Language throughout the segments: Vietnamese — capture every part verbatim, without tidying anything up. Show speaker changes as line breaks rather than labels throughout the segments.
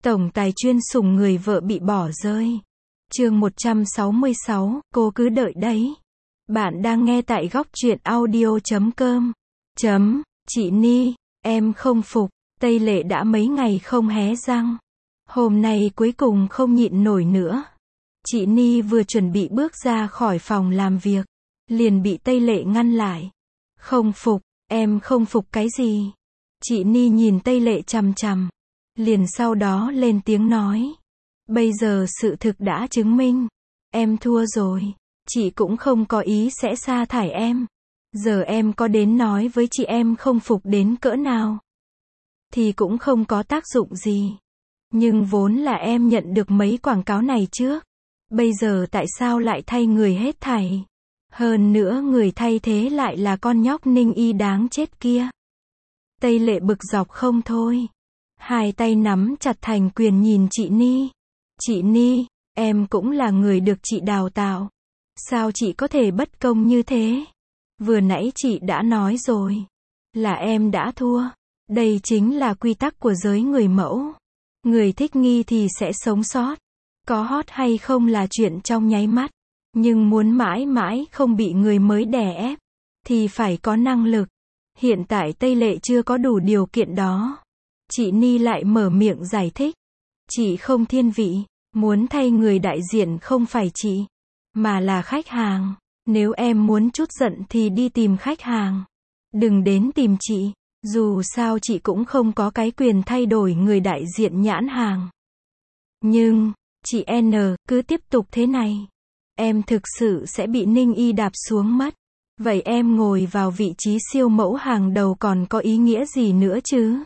Tổng tài chuyên sủng người vợ bị bỏ rơi. Chương một trăm sáu mươi sáu, cô cứ đợi đấy. Bạn đang nghe tại góc truyện audio chấm com. Chấm, chị Ni, em không phục, Tây Lệ đã mấy ngày không hé răng. Hôm nay cuối cùng không nhịn nổi nữa. Chị Ni vừa chuẩn bị bước ra khỏi phòng làm việc, liền bị Tây Lệ ngăn lại. Không phục, em không phục cái gì? Chị Ni nhìn Tây Lệ chằm chằm, liền sau đó lên tiếng nói. Bây giờ sự thực đã chứng minh, em thua rồi. Chị cũng không có ý sẽ sa thải em. Giờ em có đến nói với chị em không phục đến cỡ nào, thì cũng không có tác dụng gì. Nhưng vốn là em nhận được mấy quảng cáo này trước. Bây giờ tại sao lại thay người hết thảy? Hơn nữa người thay thế lại là con nhóc Ninh Y đáng chết kia. Tây Lệ bực dọc không thôi. Hai tay nắm chặt thành quyền nhìn chị Ni. Chị Ni, em cũng là người được chị đào tạo. Sao chị có thể bất công như thế? Vừa nãy chị đã nói rồi, là em đã thua. Đây chính là quy tắc của giới người mẫu. Người thích nghi thì sẽ sống sót. Có hot hay không là chuyện trong nháy mắt. Nhưng muốn mãi mãi không bị người mới đè ép, thì phải có năng lực. Hiện tại Tây Lệ chưa có đủ điều kiện đó. Chị Ni lại mở miệng giải thích. Chị không thiên vị, muốn thay người đại diện không phải chị, mà là khách hàng. Nếu em muốn chút giận thì đi tìm khách hàng. Đừng đến tìm chị. Dù sao chị cũng không có cái quyền thay đổi người đại diện nhãn hàng. Nhưng, chị N, cứ tiếp tục thế này, em thực sự sẽ bị Ninh Y đạp xuống mất. Vậy em ngồi vào vị trí siêu mẫu hàng đầu còn có ý nghĩa gì nữa chứ?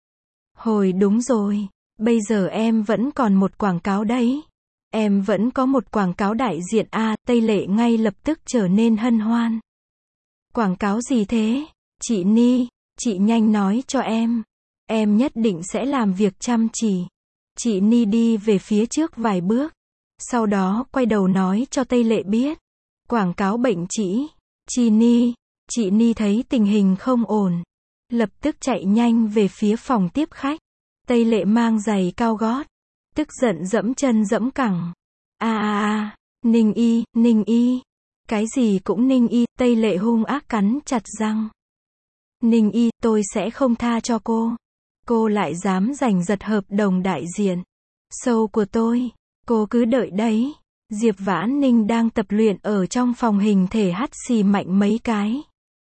Hồi đúng rồi, bây giờ em vẫn còn một quảng cáo đấy. Em vẫn có một quảng cáo đại diện A. Tây Lệ ngay lập tức trở nên hân hoan. Quảng cáo gì thế? Chị Ni, chị nhanh nói cho em. Em nhất định sẽ làm việc chăm chỉ. Chị Ni đi về phía trước vài bước. Sau đó quay đầu nói cho Tây Lệ biết. Quảng cáo bệnh trĩ. Chị Ni, chị Ni thấy tình hình không ổn, lập tức chạy nhanh về phía phòng tiếp khách. Tây Lệ mang giày cao gót, tức giận dẫm chân dẫm cẳng. A a a, Ninh Y, Ninh Y. Cái gì cũng Ninh Y, Tây Lệ hung ác cắn chặt răng. Ninh Y, tôi sẽ không tha cho cô. Cô lại dám giành giật hợp đồng đại diện show của tôi. Cô cứ đợi đấy. Diệp Vãn Ninh đang tập luyện ở trong phòng hình thể hắt xì mạnh mấy cái.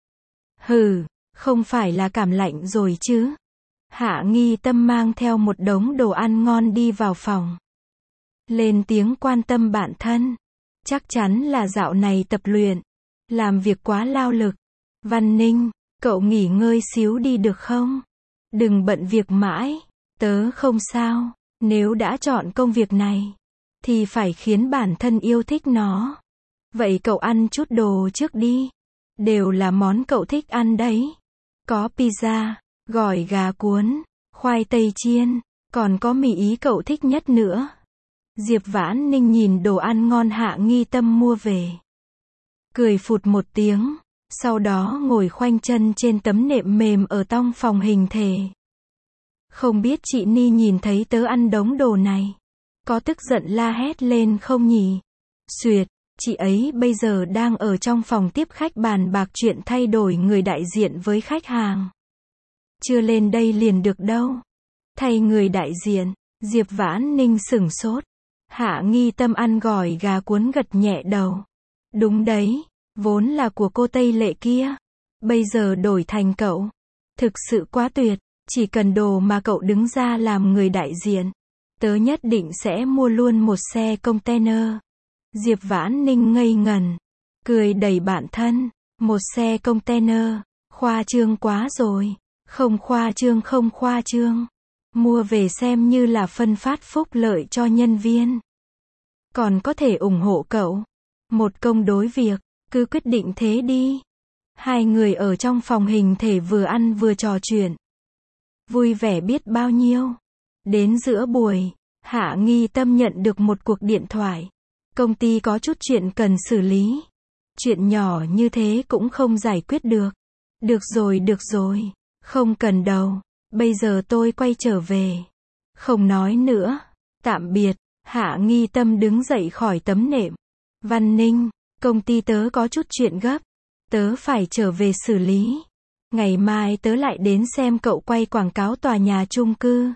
Hừ, không phải là cảm lạnh rồi chứ? Hạ Nghi Tâm mang theo một đống đồ ăn ngon đi vào phòng. Lên tiếng quan tâm bạn thân. Chắc chắn là dạo này tập luyện, làm việc quá lao lực. Văn Ninh, cậu nghỉ ngơi xíu đi được không? Đừng bận việc mãi. Tớ không sao. Nếu đã chọn công việc này, thì phải khiến bản thân yêu thích nó. Vậy cậu ăn chút đồ trước đi. Đều là món cậu thích ăn đấy. Có pizza, gỏi gà cuốn, khoai tây chiên, còn có mì ý cậu thích nhất nữa. Diệp Vãn Ninh nhìn đồ ăn ngon Hạ Nghi Tâm mua về, cười phụt một tiếng, sau đó ngồi khoanh chân trên tấm nệm mềm ở trong phòng hình thể. Không biết chị Ni nhìn thấy tớ ăn đống đồ này, có tức giận la hét lên không nhỉ? Xuyệt, chị ấy bây giờ đang ở trong phòng tiếp khách bàn bạc chuyện thay đổi người đại diện với khách hàng. Chưa lên đây liền được đâu. Thay người đại diện, Diệp Vãn Ninh sửng sốt. Hạ Nghi Tâm ăn gỏi gà cuốn gật nhẹ đầu. Đúng đấy, vốn là của cô Tây Lệ kia. Bây giờ đổi thành cậu. Thực sự quá tuyệt, chỉ cần đồ mà cậu đứng ra làm người đại diện, tớ nhất định sẽ mua luôn một xe container. Diệp Vãn Ninh ngây ngẩn, cười đẩy bạn thân. Một xe container, khoa trương quá rồi. Không khoa trương không khoa trương. Mua về xem như là phân phát phúc lợi cho nhân viên. Còn có thể ủng hộ cậu. Một công đối việc, cứ quyết định thế đi. Hai người ở trong phòng hình thể vừa ăn vừa trò chuyện. Vui vẻ biết bao nhiêu. Đến giữa buổi, Hạ Nghi Tâm nhận được một cuộc điện thoại. Công ty có chút chuyện cần xử lý. Chuyện nhỏ như thế cũng không giải quyết được. Được rồi được rồi, không cần đâu. Bây giờ tôi quay trở về. Không nói nữa. Tạm biệt. Hạ Nghi Tâm đứng dậy khỏi tấm nệm. Văn Ninh, công ty tớ có chút chuyện gấp. Tớ phải trở về xử lý. Ngày mai tớ lại đến xem cậu quay quảng cáo tòa nhà chung cư.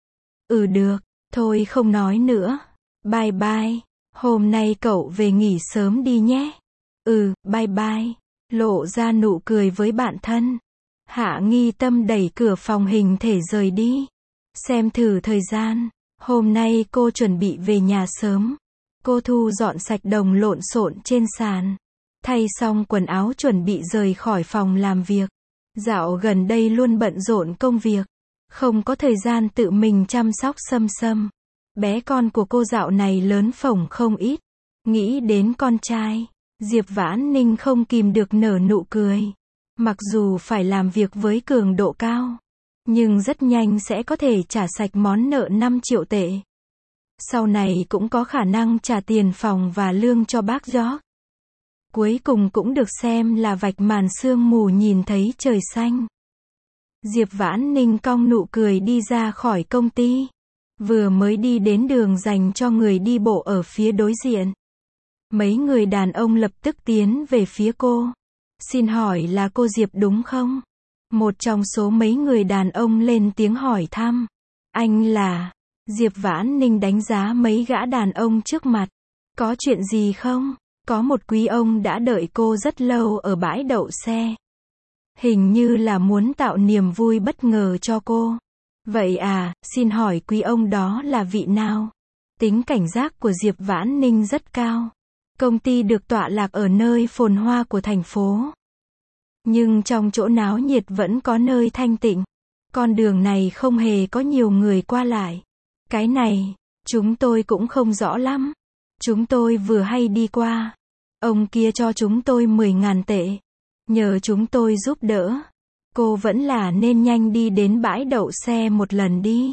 Ừ được, thôi không nói nữa. Bye bye. Hôm nay cậu về nghỉ sớm đi nhé. Ừ, bye bye. Lộ ra nụ cười với bạn thân. Hạ Nghi Tâm đẩy cửa phòng hình thể rời đi. Xem thử thời gian. Hôm nay cô chuẩn bị về nhà sớm. Cô thu dọn sạch đồng lộn xộn trên sàn. Thay xong quần áo chuẩn bị rời khỏi phòng làm việc. Dạo gần đây luôn bận rộn công việc. Không có thời gian tự mình chăm sóc Sâm Sâm. Bé con của cô dạo này lớn phổng không ít. Nghĩ đến con trai, Diệp Vãn Ninh không kìm được nở nụ cười. Mặc dù phải làm việc với cường độ cao, nhưng rất nhanh sẽ có thể trả sạch món nợ năm triệu tệ. Sau này cũng có khả năng trả tiền phòng và lương cho bác George. Cuối cùng cũng được xem là vạch màn sương mù nhìn thấy trời xanh. Diệp Vãn Ninh cong nụ cười đi ra khỏi công ty. Vừa mới đi đến đường dành cho người đi bộ ở phía đối diện. Mấy người đàn ông lập tức tiến về phía cô. Xin hỏi là cô Diệp đúng không? Một trong số mấy người đàn ông lên tiếng hỏi thăm. Anh là... Diệp Vãn Ninh đánh giá mấy gã đàn ông trước mặt. Có chuyện gì không? Có một quý ông đã đợi cô rất lâu ở bãi đậu xe. Hình như là muốn tạo niềm vui bất ngờ cho cô. Vậy à, xin hỏi quý ông đó là vị nào? Tính cảnh giác của Diệp Vãn Ninh rất cao. Công ty được tọa lạc ở nơi phồn hoa của thành phố. Nhưng trong chỗ náo nhiệt vẫn có nơi thanh tịnh. Con đường này không hề có nhiều người qua lại. Cái này, chúng tôi cũng không rõ lắm. Chúng tôi vừa hay đi qua. Ông kia cho chúng tôi mười ngàn tệ. Nhờ chúng tôi giúp đỡ. Cô vẫn là nên nhanh đi đến bãi đậu xe một lần đi.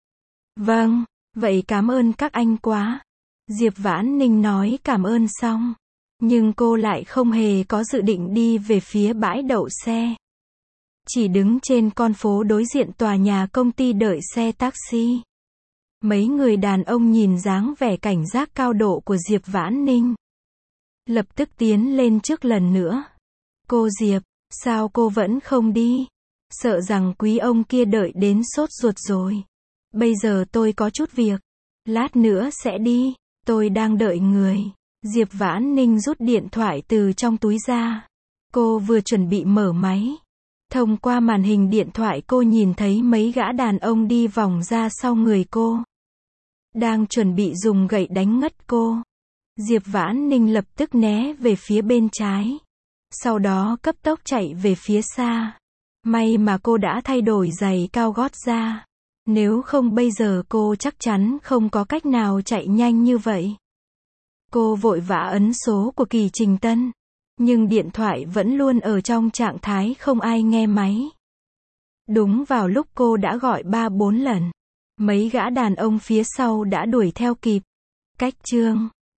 Vâng, vậy cảm ơn các anh quá. Diệp Vãn Ninh nói cảm ơn xong. Nhưng cô lại không hề có dự định đi về phía bãi đậu xe. Chỉ đứng trên con phố đối diện tòa nhà công ty đợi xe taxi. Mấy người đàn ông nhìn dáng vẻ cảnh giác cao độ của Diệp Vãn Ninh. Lập tức tiến lên trước lần nữa. Cô Diệp, sao cô vẫn không đi? Sợ rằng quý ông kia đợi đến sốt ruột rồi. Bây giờ tôi có chút việc. Lát nữa sẽ đi. Tôi đang đợi người. Diệp Vãn Ninh rút điện thoại từ trong túi ra. Cô vừa chuẩn bị mở máy. Thông qua màn hình điện thoại cô nhìn thấy mấy gã đàn ông đi vòng ra sau người cô. Đang chuẩn bị dùng gậy đánh ngất cô. Diệp Vãn Ninh lập tức né về phía bên trái. Sau đó cấp tốc chạy về phía xa. May mà cô đã thay đổi giày cao gót ra. Nếu không bây giờ cô chắc chắn không có cách nào chạy nhanh như vậy. Cô vội vã ấn số của Kỳ Trình Tân. Nhưng điện thoại vẫn luôn ở trong trạng thái không ai nghe máy. Đúng vào lúc cô đã gọi ba bốn lần. Mấy gã đàn ông phía sau đã đuổi theo kịp. Cách chương